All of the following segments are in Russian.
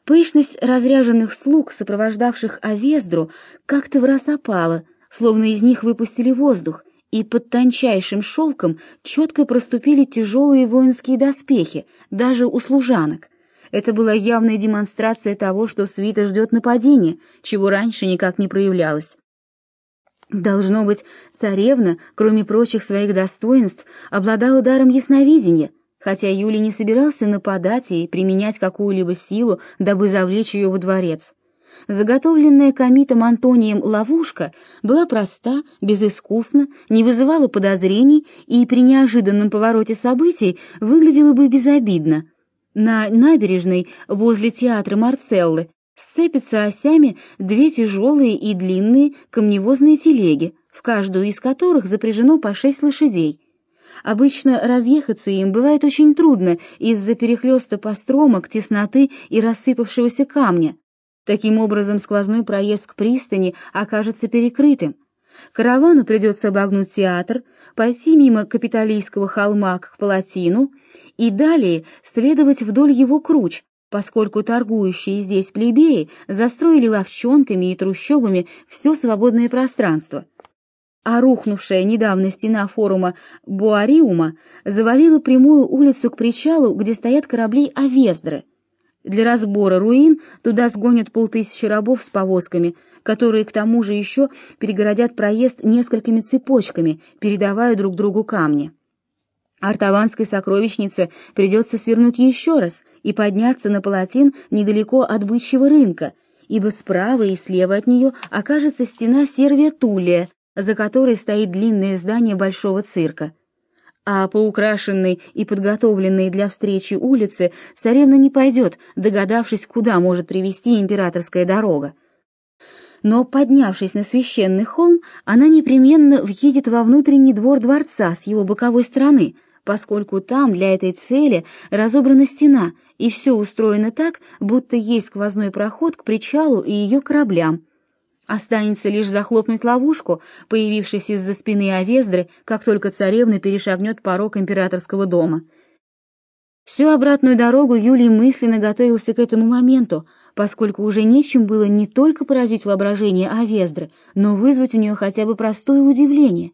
Пышность разряженных слуг, сопровождавших Авездру, как-то враз опала, словно из них выпустили воздух, и под тончайшим шелком четко проступили тяжелые воинские доспехи, даже у служанок. Это была явная демонстрация того, что свита ждет нападения, чего раньше никак не проявлялось. Должно быть, царевна, кроме прочих своих достоинств, обладала даром ясновидения, хотя Юлий не собирался нападать и применять какую-либо силу, дабы завлечь ее во дворец. Заготовленная комитом Антонием ловушка была проста, безыскусна, не вызывала подозрений и при неожиданном повороте событий выглядела бы безобидно. На набережной возле театра Марцеллы сцепятся осями две тяжелые и длинные камневозные телеги, в каждую из которых запряжено по 6 лошадей. Обычно разъехаться им бывает очень трудно из-за перехлёста постромок, тесноты и рассыпавшегося камня. Таким образом, сквозной проезд к пристани окажется перекрытым. Каравану придется обогнуть театр, пойти мимо Капитолийского холма к Палатину и далее следовать вдоль его круч, поскольку торгующие здесь плебеи застроили лавчонками и трущобами все свободное пространство. А рухнувшая недавно стена форума Буариума завалила прямую улицу к причалу, где стоят корабли Авездры. Для разбора руин туда сгонят 500 рабов с повозками, которые к тому же еще перегородят проезд несколькими цепочками, передавая друг другу камни. Артаванской сокровищнице придется свернуть еще раз и подняться на Палатин недалеко от бычьего рынка, ибо справа и слева от нее окажется стена Сервия Туллия, за которой стоит длинное здание большого цирка. А по украшенной и подготовленной для встречи улице царевна не пойдет, догадавшись, куда может привести императорская дорога. Но, поднявшись на священный холм, она непременно въедет во внутренний двор дворца с его боковой стороны, поскольку там для этой цели разобрана стена, и все устроено так, будто есть сквозной проход к причалу и ее кораблям. Останется лишь захлопнуть ловушку, появившись из-за спины Авездры, как только царевна перешагнет порог императорского дома. Всю обратную дорогу Юлий мысленно готовился к этому моменту, поскольку уже нечем было не только поразить воображение Авездры, но вызвать у нее хотя бы простое удивление.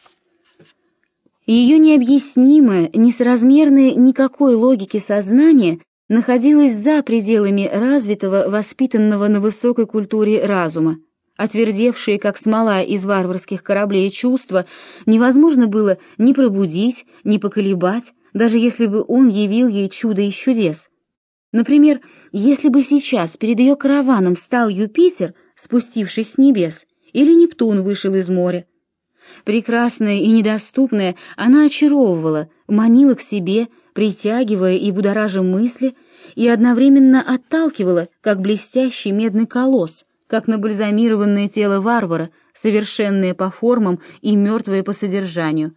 Ее необъяснимое, несоразмерное никакой логике сознание находилось за пределами развитого, воспитанного на высокой культуре разума. Отвердевшие, как смола из варварских кораблей, чувства невозможно было ни пробудить, ни поколебать, даже если бы он явил ей чудо из чудес. Например, если бы сейчас перед ее караваном стал Юпитер, спустившись с небес, или Нептун вышел из моря. Прекрасная и недоступная, она очаровывала, манила к себе, притягивая и будоража мысли, и одновременно отталкивала, как блестящий медный колосс, как набальзамированное тело варвара, совершенное по формам и мертвое по содержанию.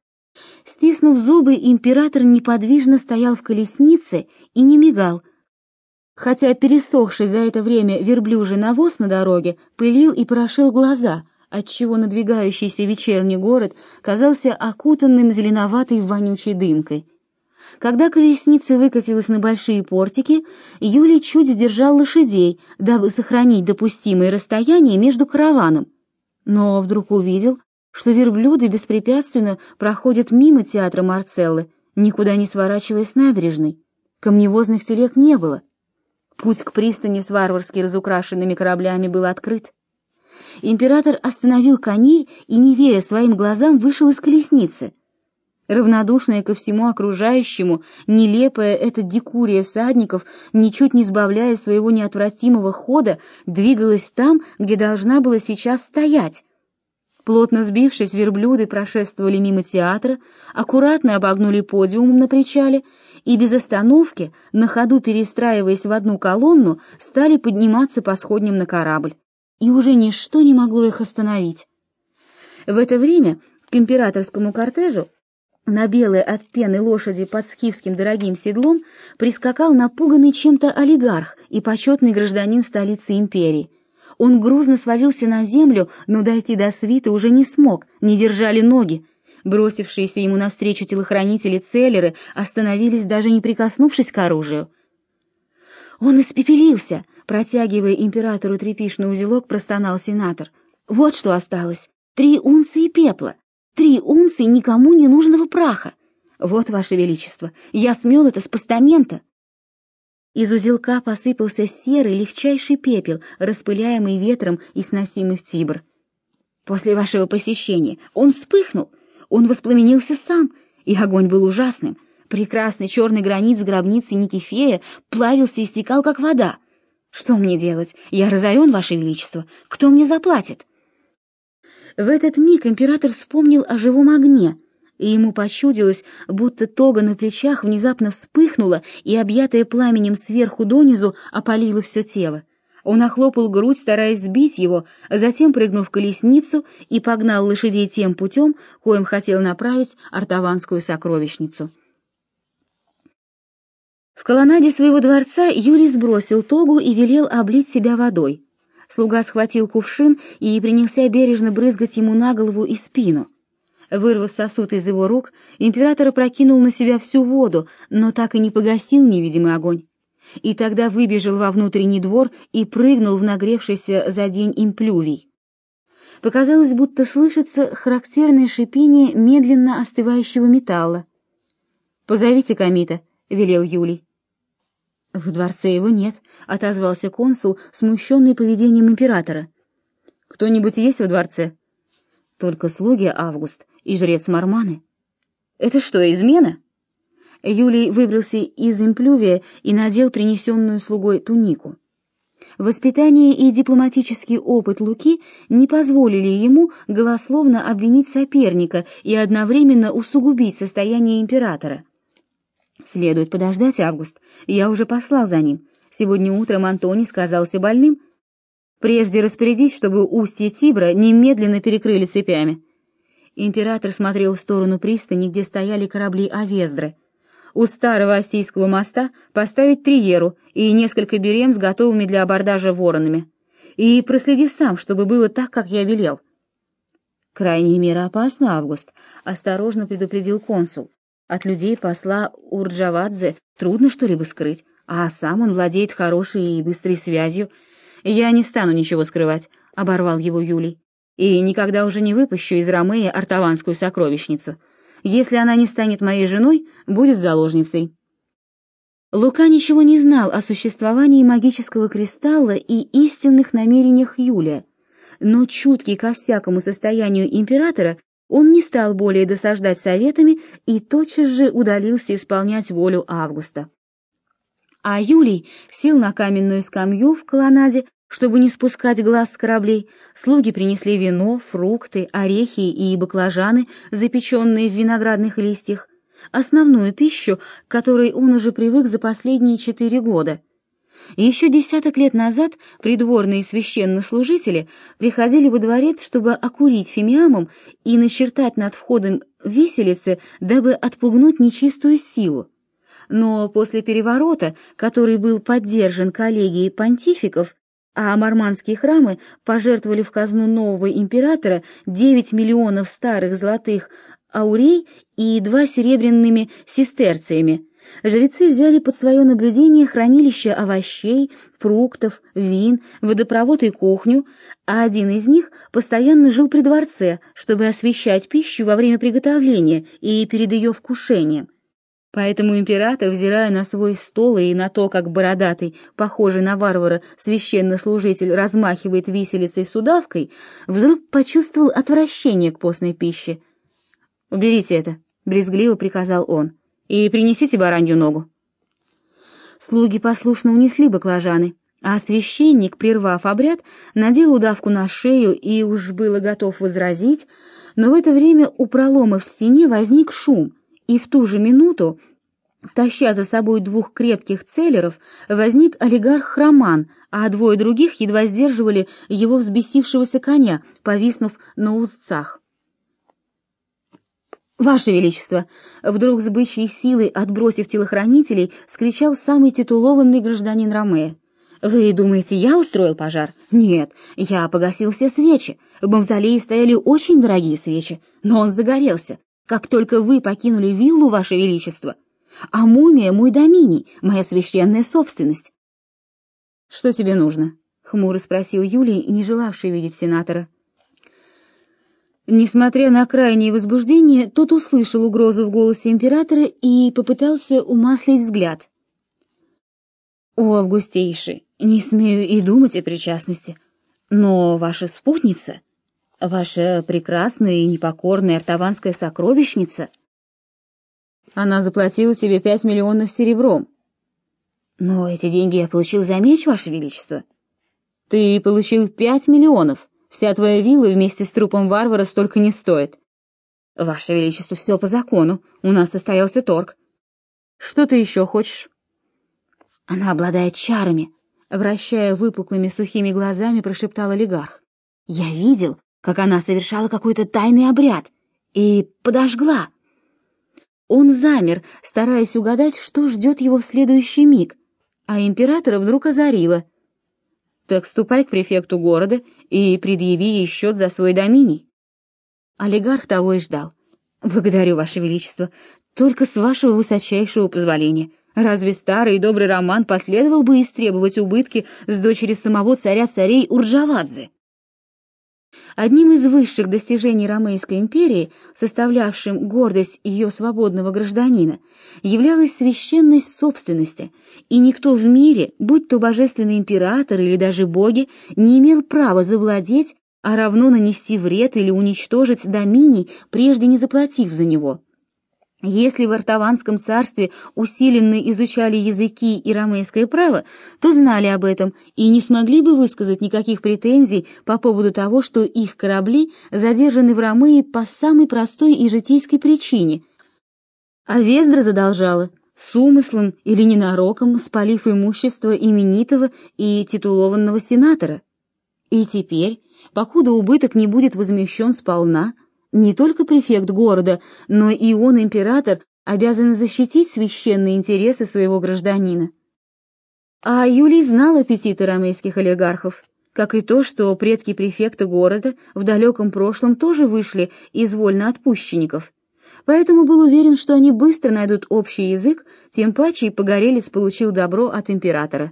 Стиснув зубы, император неподвижно стоял в колеснице и не мигал, хотя пересохший за это время верблюжий навоз на дороге пылил и порошил глаза, отчего надвигающийся вечерний город казался окутанным зеленоватой вонючей дымкой. Когда колесница выкатилась на большие портики, Юлий чуть сдержал лошадей, дабы сохранить допустимое расстояние между караваном. Но вдруг увидел, что верблюды беспрепятственно проходят мимо театра Марцеллы, никуда не сворачивая с набережной. Камневозных телег не было. Путь к пристани с варварски разукрашенными кораблями был открыт. Император остановил коней и, не веря своим глазам, вышел из колесницы. Равнодушная ко всему окружающему, нелепая эта дикурия всадников, ничуть не сбавляя своего неотвратимого хода, двигалась там, где должна была сейчас стоять. Плотно сбившись, верблюды прошествовали мимо театра, аккуратно обогнули подиум на причале и без остановки, на ходу перестраиваясь в одну колонну, стали подниматься по сходням на корабль. И уже ничто не могло их остановить. В это время к императорскому кортежу на белой от пены лошади под скифским дорогим седлом прискакал напуганный чем-то олигарх и почетный гражданин столицы империи. Он грузно свалился на землю, но дойти до свиты уже не смог, не держали ноги. Бросившиеся ему навстречу телохранители-целлеры остановились, даже не прикоснувшись к оружию. Он испепелился!» Протягивая императору тряпичный узелок, простонал сенатор. «Вот что осталось. 3 унции пепла. 3 унции никому не нужного праха. Вот, Ваше Величество, я смел это с постамента». Из узелка посыпался серый легчайший пепел, распыляемый ветром и сносимый в Тибр. «После вашего посещения он вспыхнул, он воспламенился сам, и огонь был ужасным. Прекрасный черный гранит с гробницы Никифея плавился и стекал, как вода. Что мне делать? Я разорен, Ваше Величество. Кто мне заплатит?» В этот миг император вспомнил о живом огне, и ему почудилось, будто тога на плечах внезапно вспыхнула и, объятая пламенем сверху донизу, опалила все тело. Он охлопал грудь, стараясь сбить его, а затем прыгнул в колесницу и погнал лошадей тем путем, коим хотел направить артаванскую сокровищницу. В колоннаде своего дворца Юлий сбросил тогу и велел облить себя водой. Слуга схватил кувшин и принялся бережно брызгать ему на голову и спину. Вырвав сосуд из его рук, император опрокинул на себя всю воду, но так и не погасил невидимый огонь. И тогда выбежал во внутренний двор и прыгнул в нагревшийся за день имплювий. Показалось, будто слышится характерное шипение медленно остывающего металла. «Позовите Комита», — велел Юлий. «В дворце его нет», — отозвался консул, смущенный поведением императора. «Кто-нибудь есть во дворце?» «Только слуги Август и жрец Марманы». «Это что, измена?» Юлий выбрался из имплювия и надел принесенную слугой тунику. Воспитание и дипломатический опыт Луки не позволили ему голословно обвинить соперника и одновременно усугубить состояние императора. «Следует подождать, Август. Я уже послал за ним. Сегодня утром Антоний сказался больным. Прежде распорядись, чтобы устье Тибра немедленно перекрыли цепями». Император смотрел в сторону пристани, где стояли корабли Авездры. «У старого Остийского моста поставить триеру и несколько берем с готовыми для абордажа воронами. И проследи сам, чтобы было так, как я велел». «Крайняя мера опасна, Август», — осторожно предупредил консул. «От людей посла Урджавадзе трудно что-либо скрыть, а сам он владеет хорошей и быстрой связью». «Я не стану ничего скрывать», — оборвал его Юлий. «И никогда уже не выпущу из Ромея артаванскую сокровищницу. Если она не станет моей женой, будет заложницей». Лука ничего не знал о существовании магического кристалла и истинных намерениях Юлия, но чуткий ко всякому состоянию императора, он не стал более досаждать советами и тотчас же удалился исполнять волю Августа. А Юлий сел на каменную скамью в колоннаде, чтобы не спускать глаз с кораблей. Слуги принесли вино, фрукты, орехи и баклажаны, запеченные в виноградных листьях, основную пищу, к которой он уже привык за последние 4 года. Еще десяток лет назад придворные священнослужители приходили во дворец, чтобы окурить фимиамом и начертать над входом виселицы, дабы отпугнуть нечистую силу. Но после переворота, который был поддержан коллегией понтификов, а марманские храмы пожертвовали в казну нового императора 9 миллионов старых золотых аурей и 2 серебряными сестерциями, жрецы взяли под свое наблюдение хранилище овощей, фруктов, вин, водопровод и кухню, а один из них постоянно жил при дворце, чтобы освещать пищу во время приготовления и перед ее вкушением. Поэтому император, взирая на свой стол и на то, как бородатый, похожий на варвара, священнослужитель размахивает виселицей с удавкой, вдруг почувствовал отвращение к постной пище. «Уберите это», — брезгливо приказал он, — «и принесите баранью ногу». Слуги послушно унесли баклажаны, а священник, прервав обряд, надел удавку на шею и уж было готов возразить, но в это время у пролома в стене возник шум, и в ту же минуту, таща за собой 2 крепких целлеров, возник олигарх Роман, а 2 других едва сдерживали его взбесившегося коня, повиснув на узцах. «Ваше Величество!» — вдруг с бычьей силой, отбросив телохранителей, скричал самый титулованный гражданин Ромея. «Вы думаете, я устроил пожар? Нет, я погасил все свечи. В мавзолее стояли очень дорогие свечи, но он загорелся, как только вы покинули виллу, Ваше Величество. А мумия — мой доминий, моя священная собственность. «Что тебе нужно?» — хмуро спросил Юлий, не желавший видеть сенатора. Несмотря на крайнее возбуждение, тот услышал угрозу в голосе императора и попытался умаслить взгляд. «О, августейший, не смею и думать о причастности, но ваша спутница, ваша прекрасная и непокорная артаванская сокровищница, она заплатила тебе 5 миллионов серебром. Но эти деньги я получил за меч, ваше величество. Ты получил 5 миллионов. Вся твоя вилла вместе с трупом варвара столько не стоит. Ваше величество, все по закону. У нас состоялся торг. Что ты еще хочешь? Она обладает чарами, вращая выпуклыми сухими глазами, прошептал олигарх. Я видел, как она совершала какой-то тайный обряд и подожгла. Он замер, стараясь угадать, что ждет его в следующий миг, а императора вдруг озарило. «Так ступай к префекту города и предъяви ей счет за свой доминий». Олигарх того и ждал. «Благодарю, ваше величество, только с вашего высочайшего позволения. Разве старый и добрый Роман последовал бы истребовать убытки с дочери самого царя царей Урджавадзе?» Одним из высших достижений Ромейской империи, составлявшим гордость ее свободного гражданина, являлась священность собственности, и никто в мире, будь то божественный император или даже боги, не имел права завладеть, а равно нанести вред или уничтожить доминий, прежде не заплатив за него. Если в Артаванском царстве усиленно изучали языки и ромейское право, то знали об этом и не смогли бы высказать никаких претензий по поводу того, что их корабли задержаны в Ромее по самой простой и житейской причине. Авездра задолжала, с умыслом или ненароком спалив имущество именитого и титулованного сенатора. И теперь, покуда убыток не будет возмещен сполна, не только префект города, но и он, император, обязан защитить священные интересы своего гражданина. А Юлий знал аппетиты ромейских олигархов, как и то, что предки префекта города в далеком прошлом тоже вышли из вольноотпущенников, поэтому был уверен, что они быстро найдут общий язык, тем паче и Погорелец получил добро от императора.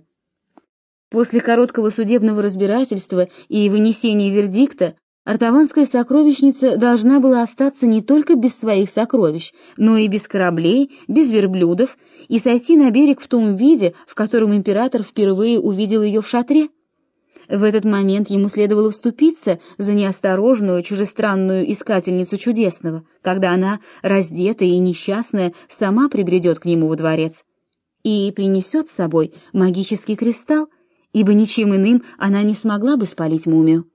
После короткого судебного разбирательства и вынесения вердикта Артаванская сокровищница должна была остаться не только без своих сокровищ, но и без кораблей, без верблюдов, и сойти на берег в том виде, в котором император впервые увидел ее в шатре. В этот момент ему следовало вступиться за неосторожную, чужестранную искательницу чудесного, когда она, раздетая и несчастная, сама прибредет к нему во дворец и принесет с собой магический кристалл, ибо ничем иным она не смогла бы спалить мумию.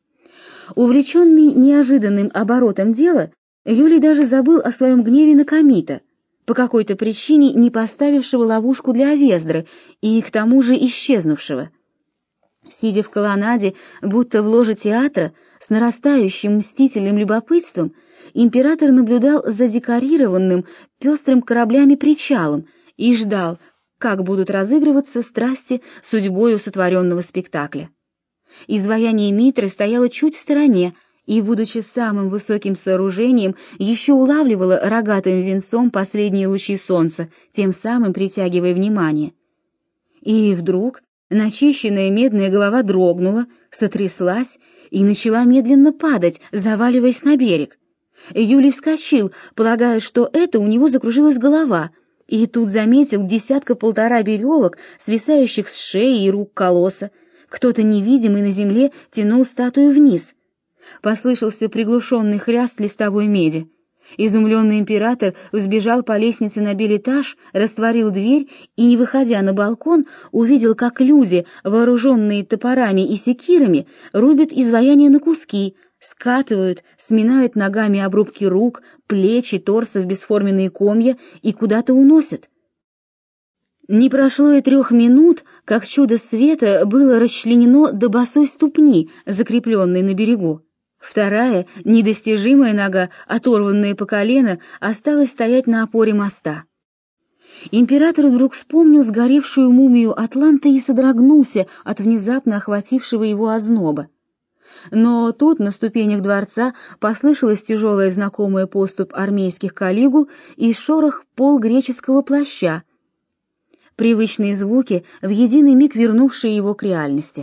Увлеченный неожиданным оборотом дела, Юлий даже забыл о своем гневе на Комита, по какой-то причине не поставившего ловушку для Авездры и к тому же исчезнувшего. Сидя в колоннаде, будто в ложе театра, с нарастающим мстительным любопытством, император наблюдал за декорированным, пестрым кораблями причалом и ждал, как будут разыгрываться страсти судьбою сотворенного спектакля. Изваяние Митры стояло чуть в стороне и, будучи самым высоким сооружением, еще улавливало рогатым венцом последние лучи солнца, тем самым притягивая внимание. И вдруг начищенная медная голова дрогнула, сотряслась и начала медленно падать, заваливаясь на берег. Юлий вскочил, полагая, что это у него закружилась голова, и тут заметил десятка-полтора веревок, свисающих с шеи и рук колосса. Кто-то невидимый на земле тянул статую вниз. Послышался приглушенный хряст листовой меди. Изумленный император взбежал по лестнице на бельэтаж, растворил дверь и, не выходя на балкон, увидел, как люди, вооруженные топорами и секирами, рубят изваяние на куски, скатывают, сминают ногами обрубки рук, плеч и торса в бесформенные комья и куда-то уносят. Не прошло и 3 минут, как чудо света было расчленено до босой ступни, закрепленной на берегу. Вторая, недостижимая нога, оторванная по колено, осталась стоять на опоре моста. Император вдруг вспомнил сгоревшую мумию Атланта и содрогнулся от внезапно охватившего его озноба. Но тут на ступенях дворца послышалась тяжелая знакомая поступь армейских калигул и шорох полгреческого плаща. привычные звуки, в единый миг вернувшие его к реальности.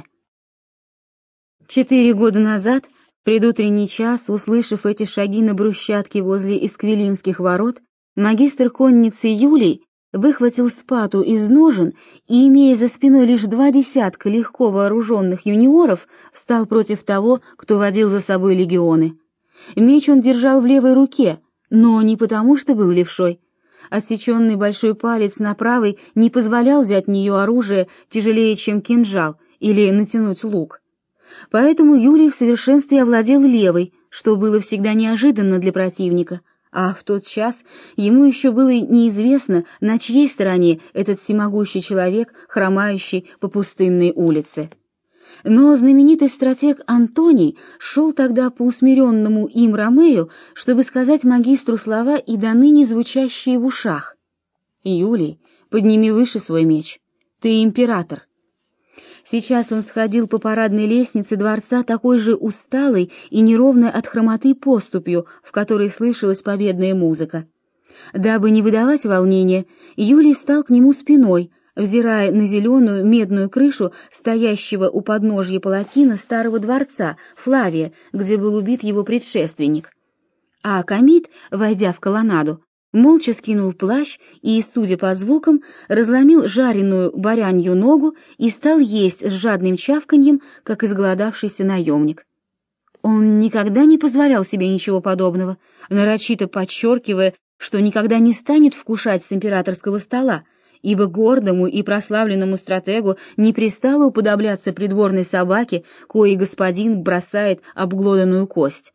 4 года назад, в предутренний час, услышав эти шаги на брусчатке возле Эсквилинских ворот, магистр конницы Юлий выхватил спату из ножен и, имея за спиной лишь 20 легко вооруженных юниоров, встал против того, кто водил за собой легионы. Меч он держал в левой руке, но не потому, что был левшой. Отсеченный большой палец на правой не позволял взять в нее оружие тяжелее, чем кинжал, или натянуть лук. Поэтому Юлий в совершенстве овладел левой, что было всегда неожиданно для противника, а в тот час ему еще было неизвестно, на чьей стороне этот всемогущий человек, хромающий по пустынной улице. Но знаменитый стратег Антоний шел тогда по усмиренному им Ромею, чтобы сказать магистру слова и доныне звучащие в ушах. «Юлий, подними выше свой меч. Ты император». Сейчас он сходил по парадной лестнице дворца такой же усталой и неровной от хромоты поступью, в которой слышалась победная музыка. Дабы не выдавать волнения, Юлий встал к нему спиной, взирая на зеленую медную крышу стоящего у подножья палатина старого дворца Флавия, где был убит его предшественник. А Комит, войдя в колоннаду, молча скинул плащ и, судя по звукам, разломил жареную баранью ногу и стал есть с жадным чавканьем, как изголодавшийся наемник. Он никогда не позволял себе ничего подобного, нарочито подчеркивая, что никогда не станет вкушать с императорского стола, ибо гордому и прославленному стратегу не пристало уподобляться придворной собаке, коей господин бросает обглоданную кость.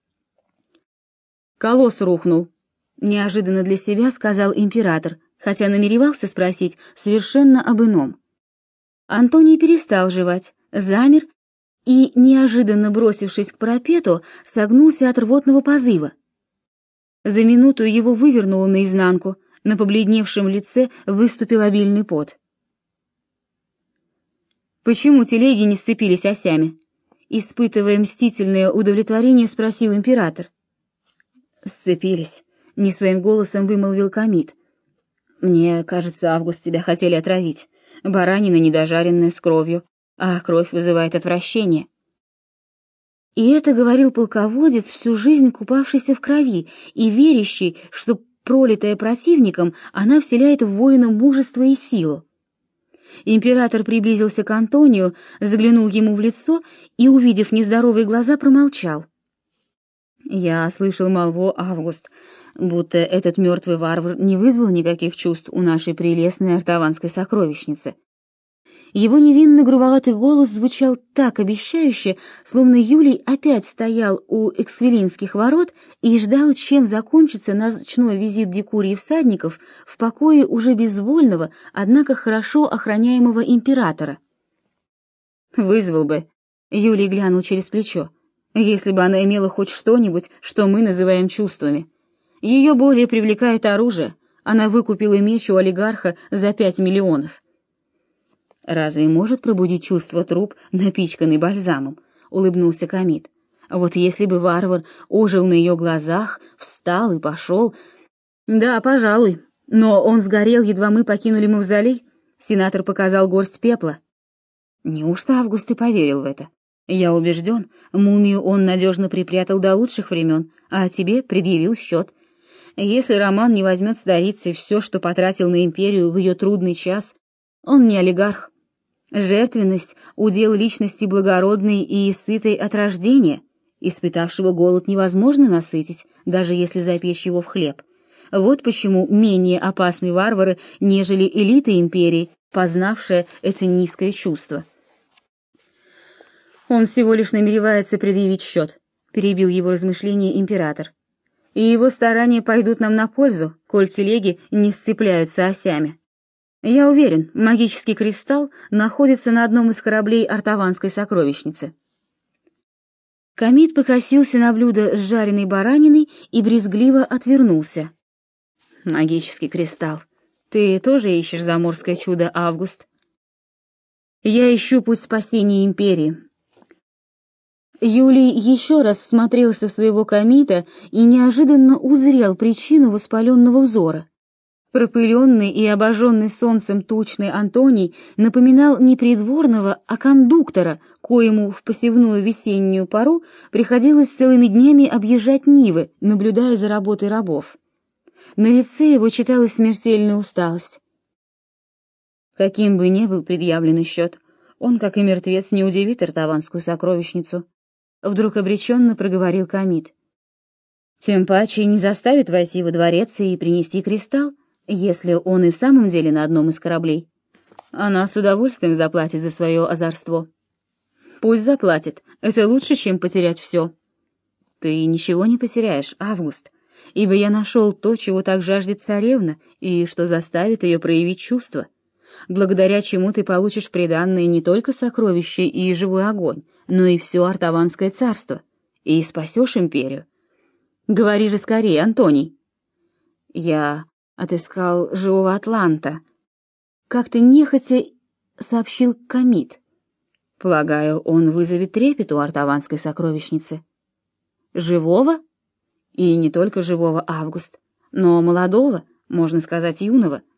«Колосс рухнул», — неожиданно для себя сказал император, хотя намеревался спросить совершенно об ином. Антоний перестал жевать, замер и, неожиданно бросившись к парапету, согнулся от рвотного позыва. За минуту его вывернуло наизнанку, на побледневшем лице выступил обильный пот. «Почему телеги не сцепились осями?» Испытывая мстительное удовлетворение, спросил император. «Сцепились», — не своим голосом вымолвил Комит. «Мне кажется, Август, тебя хотели отравить. Баранина недожаренная с кровью, а кровь вызывает отвращение». И это говорил полководец, всю жизнь купавшийся в крови и верящий, что, пролитая противником, она вселяет в воина мужество и силу. Император приблизился к Антонию, заглянул ему в лицо и, увидев нездоровые глаза, промолчал. «Я слышал молву, Август, будто этот мертвый варвар не вызвал никаких чувств у нашей прелестной артаванской сокровищницы». Его невинно грубоватый голос звучал так обещающе, словно Юлий опять стоял у Эксвилинских ворот и ждал, чем закончится ночной визит дикурии всадников в покое уже безвольного, однако хорошо охраняемого императора. «Вызвал бы», — Юлий глянул через плечо, «если бы она имела хоть что-нибудь, что мы называем чувствами. Ее более привлекает оружие, она выкупила меч у олигарха за 5 миллионов». «Разве может пробудить чувство труп, напичканный бальзамом?» — улыбнулся Комит. «Вот если бы варвар ожил на ее глазах, встал и пошел...» «Да, пожалуй, но он сгорел, едва мы покинули мавзолей». Сенатор показал горсть пепла. «Неужто Август и поверил в это? Я убежден, мумию он надежно припрятал до лучших времен, а тебе предъявил счет. Если Роман не возьмет с Дарицей все, что потратил на империю в ее трудный час, он не олигарх. Жертвенность — удел личности благородной и сытой от рождения, испытавшего голод невозможно насытить, даже если запечь его в хлеб. Вот почему менее опасны варвары, нежели элита империи, познавшая это низкое чувство». «Он всего лишь намеревается предъявить счет», — перебил его размышления император. «И его старания пойдут нам на пользу, коль телеги не сцепляются осями. Я уверен, магический кристалл находится на одном из кораблей артаванской сокровищницы». Комит покосился на блюдо с жареной бараниной и брезгливо отвернулся. «Магический кристалл. Ты тоже ищешь заморское чудо, Август?» «Я ищу путь спасения империи». Юлий еще раз всмотрелся в своего Комита и неожиданно узрел причину воспаленного взора. Пропыленный и обожженный солнцем тучный Антоний напоминал не придворного, а кондуктора, коему в посевную весеннюю пору приходилось целыми днями объезжать нивы, наблюдая за работой рабов. На лице его читалась смертельная усталость. Каким бы ни был предъявленный счет, он, как и мертвец, не удивит артаванскую сокровищницу. Вдруг обреченно проговорил Камит. Тем паче не заставит войти во дворец и принести кристалл, если он и в самом деле на одном из кораблей. Она с удовольствием заплатит за свое озорство. Пусть заплатит, это лучше, чем потерять все. Ты ничего не потеряешь, Август, ибо я нашел то, чего так жаждет царевна, и что заставит ее проявить чувства, благодаря чему ты получишь приданное не только сокровище и живой огонь, но и все Артаванское царство, и спасешь империю. Говори же скорее, Антоний. Я отыскал живого атланта. Как-то нехотя сообщил Камит. Полагаю, он вызовет трепет у артаванской сокровищницы. Живого? И не только живого, Август, но молодого, можно сказать, юного,